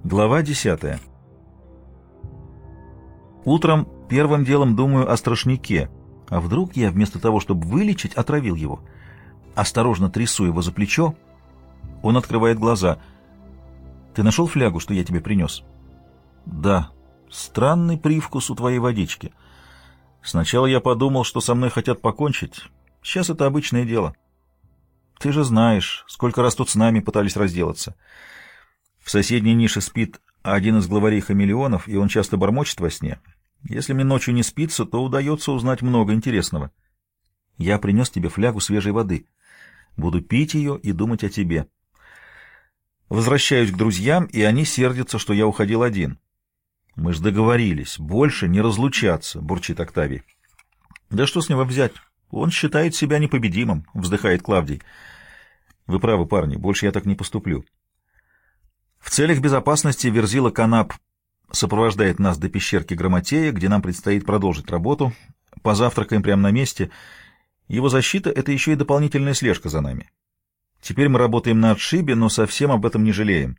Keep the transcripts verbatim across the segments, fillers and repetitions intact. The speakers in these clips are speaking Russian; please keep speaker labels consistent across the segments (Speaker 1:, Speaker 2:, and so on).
Speaker 1: Глава десятая. Утром первым делом думаю о страшнике. А вдруг я, вместо того, чтобы вылечить, отравил его? Осторожно трясу его за плечо. Он открывает глаза. «Ты нашел флягу, что я тебе принес?» «Да. Странный привкус у твоей водички. Сначала я подумал, что со мной хотят покончить. Сейчас это обычное дело. Ты же знаешь, сколько раз тут с нами пытались разделаться. В соседней нише спит один из главарей хамелеонов, и он часто бормочет во сне. Если мне ночью не спится, то удается узнать много интересного. Я принес тебе флягу свежей воды. Буду пить ее и думать о тебе. Возвращаюсь к друзьям, и они сердятся, что я уходил один. Мы же договорились, больше не разлучаться, бурчит Октавий. Да что с него взять? Он считает себя непобедимым, вздыхает Клавдий. Вы правы, парни, больше я так не поступлю. В целях безопасности Верзила Канап сопровождает нас до пещерки Грамотея, где нам предстоит продолжить работу. Позавтракаем прямо на месте. Его защита — это еще и дополнительная слежка за нами. Теперь мы работаем на отшибе, но совсем об этом не жалеем.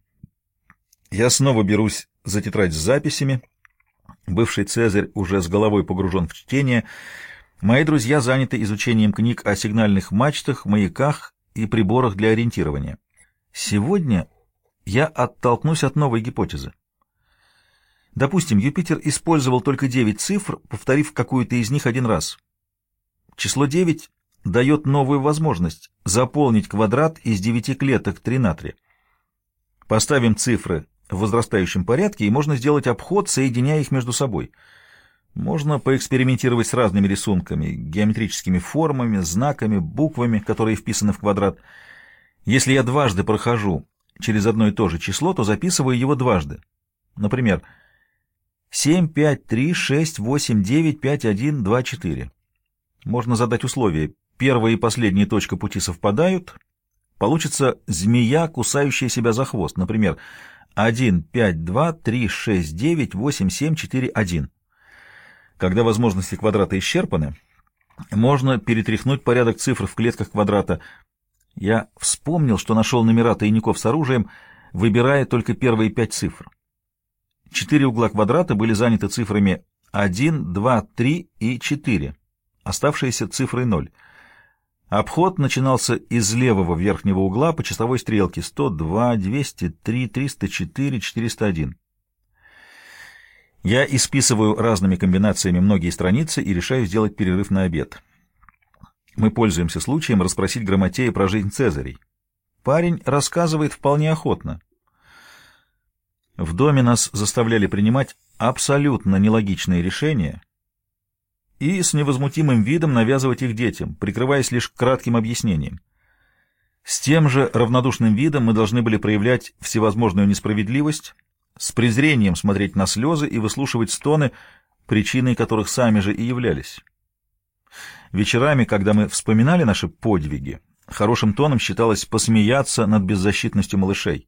Speaker 1: Я снова берусь за тетрадь с записями. Бывший Цезарь уже с головой погружен в чтение. Мои друзья заняты изучением книг о сигнальных мачтах, маяках и приборах для ориентирования. Сегодня я оттолкнусь от новой гипотезы. Допустим, Юпитер использовал только девять цифр, повторив какую-то из них один раз. Число девять дает новую возможность заполнить квадрат из девяти клеток три на три. Поставим цифры в возрастающем порядке, и можно сделать обход, соединяя их между собой. Можно поэкспериментировать с разными рисунками, геометрическими формами, знаками, буквами, которые вписаны в квадрат. Если я дважды прохожу через одно и то же число, то записываю его дважды. Например, семь, пять, три, шесть, восемь, девять, пять, один, два, четыре. Можно задать условие. Первая и последняя точка пути совпадают. Получится змея, кусающая себя за хвост. Например, один, пять, два, три, шесть, девять, восемь, семь, четыре, один. Когда возможности квадрата исчерпаны, можно перетряхнуть порядок цифр в клетках квадрата. Я вспомнил, что нашел номера тайников с оружием, выбирая только первые пять цифр. Четыре угла квадрата были заняты цифрами один, два, три и четыре, оставшиеся цифрой ноль. Обход начинался из левого верхнего угла по часовой стрелке сто два, двести три, триста четыре, четыреста один. Я исписываю разными комбинациями многие страницы и решаю сделать перерыв на обед. Мы пользуемся случаем расспросить Грамотея про жизнь Цезарей. Парень рассказывает вполне охотно. В доме нас заставляли принимать абсолютно нелогичные решения и с невозмутимым видом навязывать их детям, прикрываясь лишь кратким объяснением. С тем же равнодушным видом мы должны были проявлять всевозможную несправедливость, с презрением смотреть на слезы и выслушивать стоны, причиной которых сами же и являлись. Вечерами, когда мы вспоминали наши подвиги, хорошим тоном считалось посмеяться над беззащитностью малышей.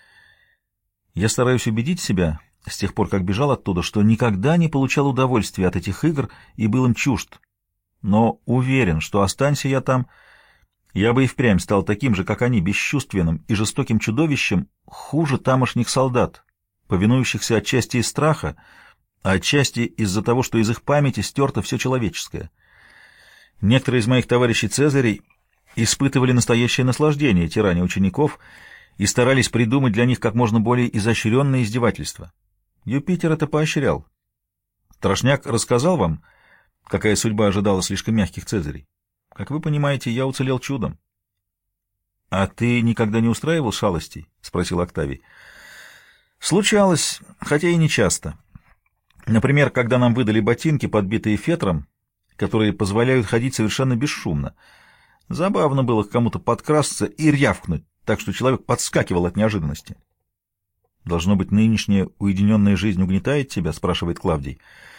Speaker 1: Я стараюсь убедить себя, с тех пор, как бежал оттуда, что никогда не получал удовольствия от этих игр и был им чужд. Но уверен, что останься я там, я бы и впрямь стал таким же, как они, бесчувственным и жестоким чудовищем, хуже тамошних солдат, повинующихся отчасти из страха, а отчасти из-за того, что из их памяти стерто все человеческое. Некоторые из моих товарищей Цезарей испытывали настоящее наслаждение тирания учеников и старались придумать для них как можно более изощренные издевательства. Юпитер это поощрял. Трошняк рассказал вам, какая судьба ожидала слишком мягких Цезарей? Как вы понимаете, я уцелел чудом. — А ты никогда не устраивал шалостей? — спросил Октавий. — Случалось, хотя и не часто. Например, когда нам выдали ботинки, подбитые фетром, которые позволяют ходить совершенно бесшумно. Забавно было к кому-то подкрасться и рявкнуть, так что человек подскакивал от неожиданности. — Должно быть, нынешняя уединенная жизнь угнетает тебя? — спрашивает Клавдий.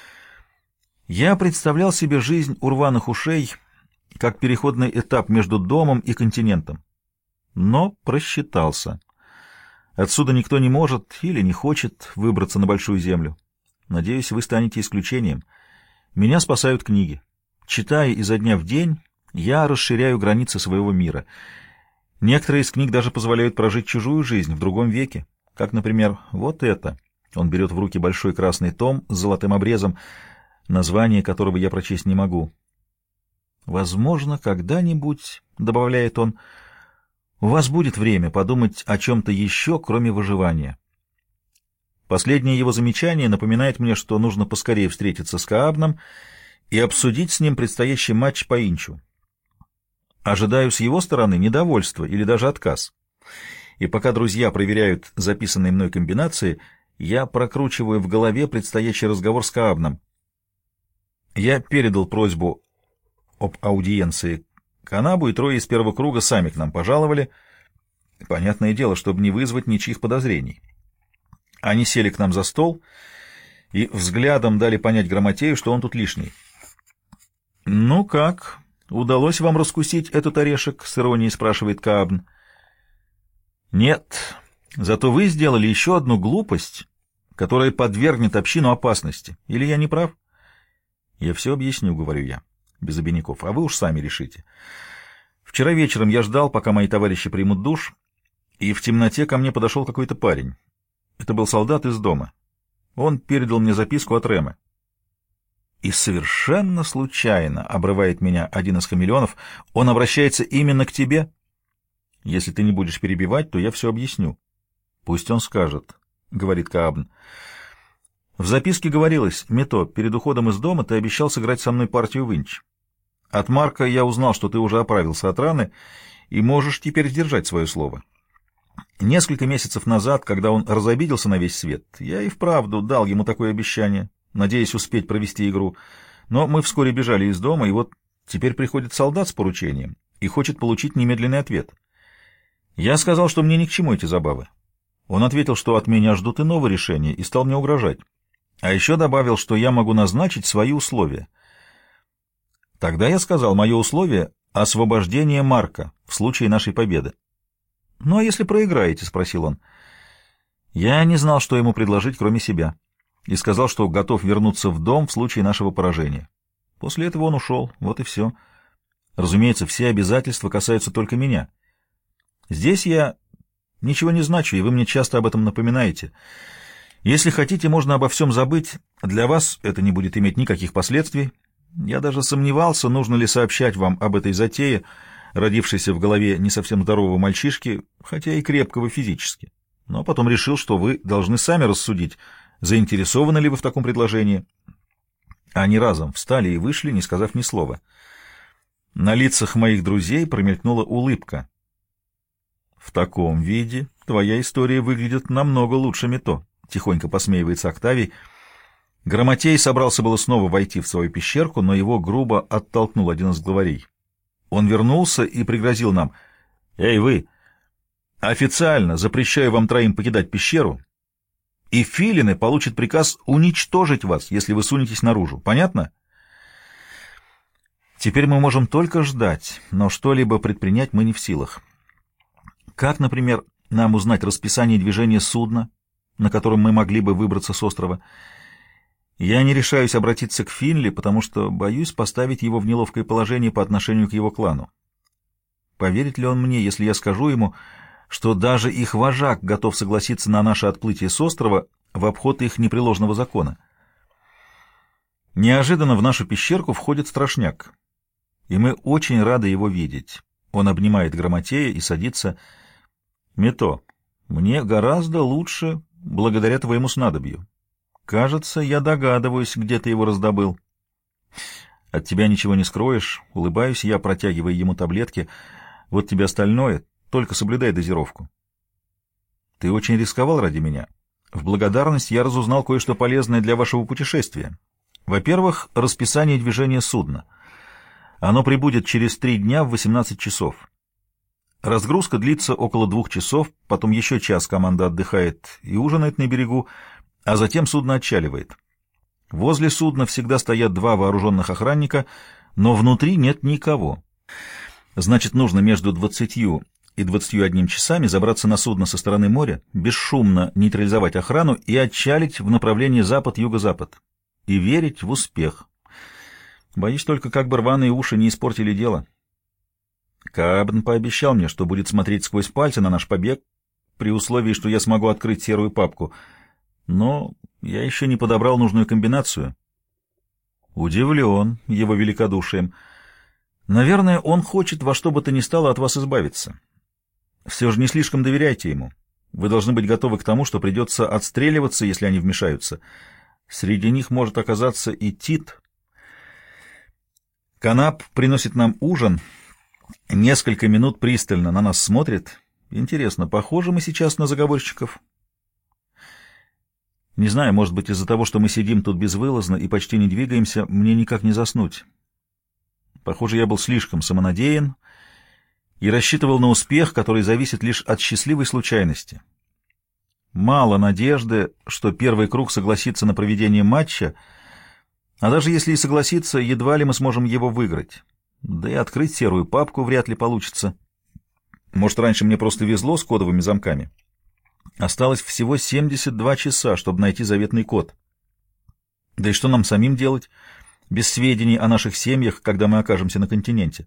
Speaker 1: Я представлял себе жизнь у рваных ушей как переходный этап между домом и континентом. Но просчитался. Отсюда никто не может или не хочет выбраться на большую землю. Надеюсь, вы станете исключением. Меня спасают книги. Читая изо дня в день, я расширяю границы своего мира. Некоторые из книг даже позволяют прожить чужую жизнь в другом веке, как, например, вот это. Он берет в руки большой красный том с золотым обрезом, название которого я прочесть не могу. «Возможно, когда-нибудь, — добавляет он, — у вас будет время подумать о чем-то еще, кроме выживания». Последнее его замечание напоминает мне, что нужно поскорее встретиться с Каабном и обсудить с ним предстоящий матч по инчу. Ожидаю с его стороны недовольства или даже отказ. И пока друзья проверяют записанные мной комбинации, я прокручиваю в голове предстоящий разговор с Каабном. Я передал просьбу об аудиенции Канабу, и трое из первого круга сами к нам пожаловали. Понятное дело, чтобы не вызвать ничьих подозрений. Они сели к нам за стол и взглядом дали понять Грамотею, что он тут лишний. «Ну как, удалось вам раскусить этот орешек?» — с иронией спрашивает Каабн. «Нет, зато вы сделали еще одну глупость, которая подвергнет общину опасности. Или я не прав?» «Я все объясню», — говорю я, без обиняков, — «а вы уж сами решите. Вчера вечером я ждал, пока мои товарищи примут душ, и в темноте ко мне подошел какой-то парень. Это был солдат из дома. Он передал мне записку от Рэма. И совершенно случайно, — обрывает меня один из хамелеонов, — он обращается именно к тебе. Если ты не будешь перебивать, то я все объясню. Пусть он скажет, — говорит Каабн. В записке говорилось: «Мито, перед уходом из дома ты обещал сыграть со мной партию в инч. От Марка я узнал, что ты уже оправился от раны и можешь теперь сдержать свое слово. Несколько месяцев назад, когда он разобиделся на весь свет, я и вправду дал ему такое обещание, надеясь успеть провести игру. Но мы вскоре бежали из дома, и вот теперь приходит солдат с поручением и хочет получить немедленный ответ. Я сказал, что мне ни к чему эти забавы. Он ответил, что от меня ждут иного решения, и стал мне угрожать. А еще добавил, что я могу назначить свои условия. Тогда я сказал, мое условие — освобождение Марка в случае нашей победы. «Ну, а если проиграете?» — спросил он. Я не знал, что ему предложить, кроме себя, и сказал, что готов вернуться в дом в случае нашего поражения. После этого он ушел, вот и все. Разумеется, все обязательства касаются только меня. Здесь я ничего не значу, и вы мне часто об этом напоминаете. Если хотите, можно обо всем забыть. Для вас это не будет иметь никаких последствий. Я даже сомневался, нужно ли сообщать вам об этой затее, родившейся в голове не совсем здорового мальчишки, хотя и крепкого физически. Но потом решил, что вы должны сами рассудить, заинтересованы ли вы в таком предложении. Они разом встали и вышли, не сказав ни слова. На лицах моих друзей промелькнула улыбка. «В таком виде твоя история выглядит намного лучше Мито», — тихонько посмеивается Октавий. Грамотей собрался было снова войти в свою пещерку, но его грубо оттолкнул один из главарей. Он вернулся и пригрозил нам: «Эй, вы! Официально запрещаю вам троим покидать пещеру, и филины получат приказ уничтожить вас, если вы сунетесь наружу. Понятно?» Теперь мы можем только ждать, но что-либо предпринять мы не в силах. Как, например, нам узнать расписание движения судна, на котором мы могли бы выбраться с острова? Я не решаюсь обратиться к Финли, потому что боюсь поставить его в неловкое положение по отношению к его клану. Поверит ли он мне, если я скажу ему, что даже их вожак готов согласиться на наше отплытие с острова в обход их непреложного закона? Неожиданно в нашу пещерку входит Страшняк, и мы очень рады его видеть. Он обнимает Грамотея и садится. «Мито, мне гораздо лучше благодаря твоему снадобью. Кажется, я догадываюсь, где ты его раздобыл». «От тебя ничего не скроешь», — улыбаюсь я, протягивая ему таблетки. «Вот тебе остальное, только соблюдай дозировку». «Ты очень рисковал ради меня. В благодарность я разузнал кое-что полезное для вашего путешествия. Во-первых, расписание движения судна. Оно прибудет через три дня в восемнадцать часов. Разгрузка длится около двух часов, потом еще час команда отдыхает и ужинает на берегу, а затем судно отчаливает. Возле судна всегда стоят два вооруженных охранника, но внутри нет никого. Значит, нужно между двадцатью и двадцатью одним часами забраться на судно со стороны моря, бесшумно нейтрализовать охрану и отчалить в направлении запад-юго-запад. И верить в успех. Боюсь только, как бы рваные уши не испортили дело. Каабн пообещал мне, что будет смотреть сквозь пальцы на наш побег, при условии, что я смогу открыть серую папку. Но я еще не подобрал нужную комбинацию. Удивлен его великодушием. Наверное, он хочет во что бы то ни стало от вас избавиться. Все же не слишком доверяйте ему. Вы должны быть готовы к тому, что придется отстреливаться, если они вмешаются. Среди них может оказаться и Тит. Канап приносит нам ужин. Несколько минут пристально на нас смотрит. Интересно, похожи мы сейчас на заговорщиков? Не знаю, может быть, из-за того, что мы сидим тут безвылазно и почти не двигаемся, мне никак не заснуть. Похоже, я был слишком самонадеян и рассчитывал на успех, который зависит лишь от счастливой случайности. Мало надежды, что первый круг согласится на проведение матча, а даже если и согласится, едва ли мы сможем его выиграть. Да и открыть серую папку вряд ли получится. Может, раньше мне просто везло с кодовыми замками. Осталось всего семьдесят два часа, чтобы найти заветный код. Да и что нам самим делать, без сведений о наших семьях, когда мы окажемся на континенте?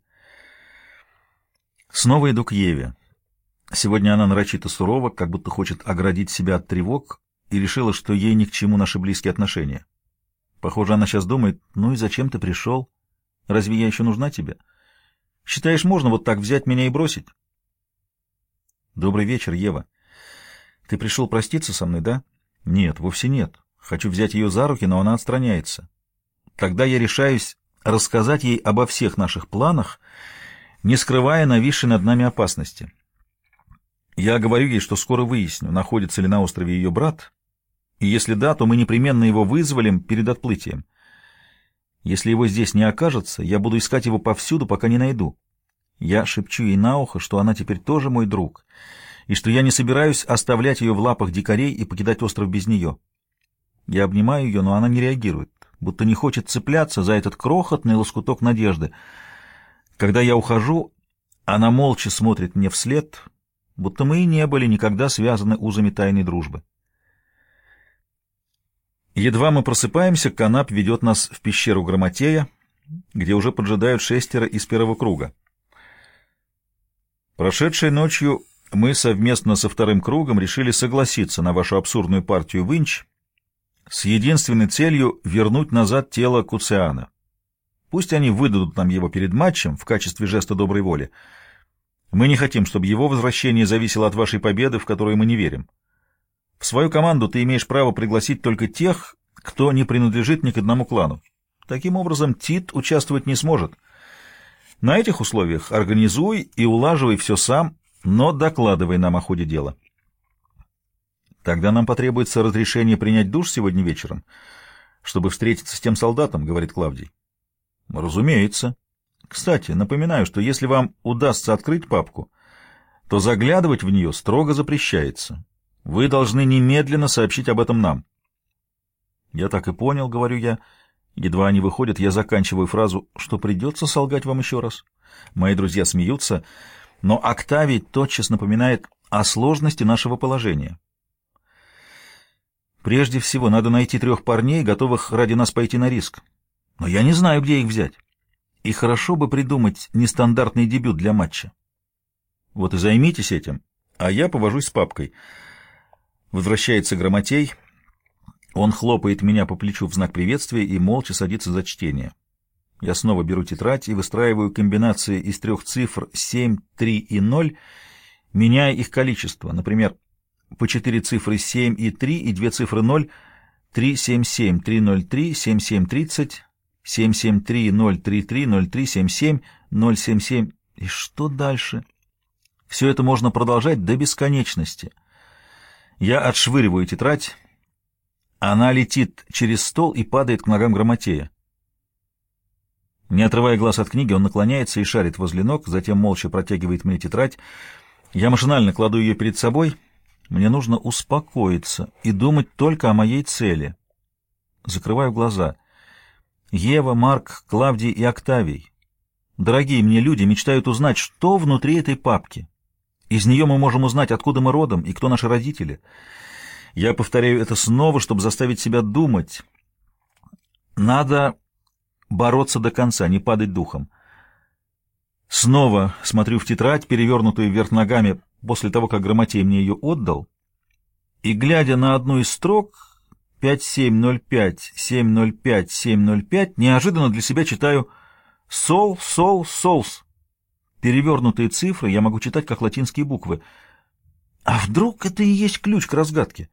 Speaker 1: Снова иду к Еве. Сегодня она нарочито сурова, как будто хочет оградить себя от тревог, и решила, что ей ни к чему наши близкие отношения. Похоже, она сейчас думает: ну и зачем ты пришел? Разве я еще нужна тебе? Считаешь, можно вот так взять меня и бросить? Добрый вечер, Ева. Ты пришел проститься со мной, да? Нет, вовсе нет. Хочу взять ее за руки, но она отстраняется. Тогда я решаюсь рассказать ей обо всех наших планах, не скрывая нависшей над нами опасности. Я говорю ей, что скоро выясню, находится ли на острове ее брат, и если да, то мы непременно его вызволим перед отплытием. Если его здесь не окажется, я буду искать его повсюду, пока не найду. Я шепчу ей на ухо, что она теперь тоже мой друг, и что я не собираюсь оставлять ее в лапах дикарей и покидать остров без нее. Я обнимаю ее, но она не реагирует, будто не хочет цепляться за этот крохотный лоскуток надежды. Когда я ухожу, она молча смотрит мне вслед, будто мы и не были никогда связаны узами тайной дружбы. Едва мы просыпаемся, Канап ведет нас в пещеру Грамотея, где уже поджидают шестеро из первого круга. Прошедшей ночью мы совместно со вторым кругом решили согласиться на вашу абсурдную партию винч с единственной целью вернуть назад тело Куциана. Пусть они выдадут нам его перед матчем в качестве жеста доброй воли. Мы не хотим, чтобы его возвращение зависело от вашей победы, в которую мы не верим. В свою команду ты имеешь право пригласить только тех, кто не принадлежит ни к одному клану. Таким образом, Тит участвовать не сможет. На этих условиях организуй и улаживай все сам, но докладывай нам о ходе дела. Тогда нам потребуется разрешение принять душ сегодня вечером, чтобы встретиться с тем солдатом, — говорит Клавдий. Разумеется. Кстати, напоминаю, что если вам удастся открыть папку, то заглядывать в нее строго запрещается. Вы должны немедленно сообщить об этом нам. Я так и понял, — говорю я. Едва они выходят, я заканчиваю фразу, что придется солгать вам еще раз. Мои друзья смеются, но Октавий тотчас напоминает о сложности нашего положения. Прежде всего, надо найти трех парней, готовых ради нас пойти на риск. Но я не знаю, где их взять. И хорошо бы придумать нестандартный дебют для матча. Вот и займитесь этим, а я повожусь с папкой. Возвращается Грамотей. Он хлопает меня по плечу в знак приветствия и молча садится за чтение. Я снова беру тетрадь и выстраиваю комбинации из трех цифр семь, три и ноль, меняя их количество. Например, по четыре цифры семь и три и две цифры ноль, три семь семь три ноль три семь семь тридцать, семь семь три ноль три три ноль три семь семь ноль семь семь. И что дальше? Все это можно продолжать до бесконечности. Я отшвыриваю тетрадь. Она летит через стол и падает к ногам Грамотея. Не отрывая глаз от книги, он наклоняется и шарит возле ног, затем молча протягивает мне тетрадь. Я машинально кладу ее перед собой. Мне нужно успокоиться и думать только о моей цели. Закрываю глаза. Ева, Марк, Клавдий и Октавий. Дорогие мне люди мечтают узнать, что внутри этой папки. Из нее мы можем узнать, откуда мы родом и кто наши родители. Я повторяю это снова, чтобы заставить себя думать. Надо бороться до конца, не падать духом. Снова смотрю в тетрадь, перевернутую вверх ногами, после того, как Грамотей мне ее отдал, и, глядя на одну из строк пять семь ноль пять семь ноль пять семь ноль пять, неожиданно для себя читаю «Сол, сол, солс». Перевернутые цифры я могу читать как латинские буквы. А вдруг это и есть ключ к разгадке?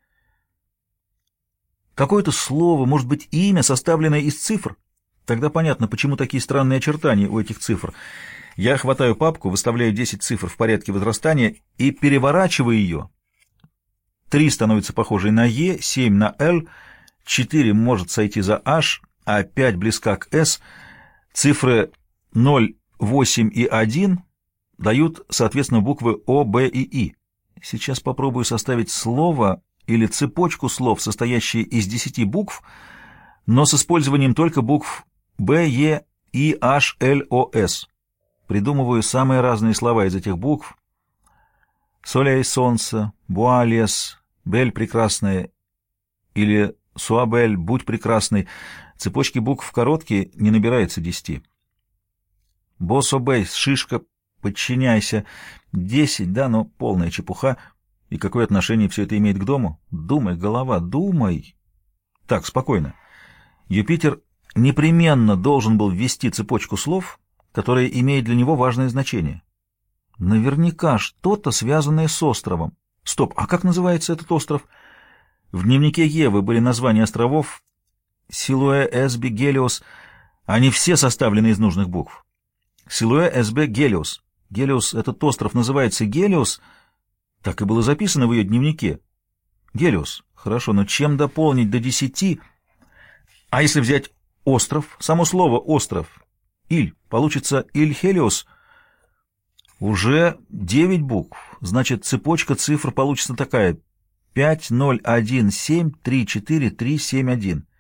Speaker 1: Какое-то слово, может быть, имя, составленное из цифр? Тогда понятно, почему такие странные очертания у этих цифр. Я хватаю папку, выставляю десять цифр в порядке возрастания и переворачиваю ее. три становится похожей на Е, семь на Л, четыре может сойти за H, а пять близка к S. Цифры ноль, восемь и один дают, соответственно, буквы О, Б и И. Сейчас попробую составить слово или цепочку слов, состоящие из десяти букв, но с использованием только букв Б, Е, И, H, Л, О, С. Придумываю самые разные слова из этих букв. Солей — солнце, буа — лес, бель — прекрасная, или суабель — будь прекрасной. Цепочки букв короткие, не набирается десяти. Босс-обей — шишка, подчиняйся. Десять, да, но полная чепуха. И какое отношение все это имеет к дому? Думай, голова, думай. Так, спокойно. Юпитер непременно должен был ввести цепочку слов, которая имеет для него важное значение. Наверняка что-то, связанное с островом. Стоп, а как называется этот остров? В дневнике Евы были названия островов Силуэ, Эсби, Гелиос. Они все составлены из нужных букв. Силуэ, Эсбе, Гелиос. Гелиос, этот остров называется Гелиос. Так и было записано в ее дневнике. Гелиос. Хорошо, но чем дополнить до десяти? А если взять остров, само слово «остров», Иль, получится Иль-Хелиос. Уже девять букв. Значит, цепочка цифр получится такая: пять ноль один семь три четыре три семь один.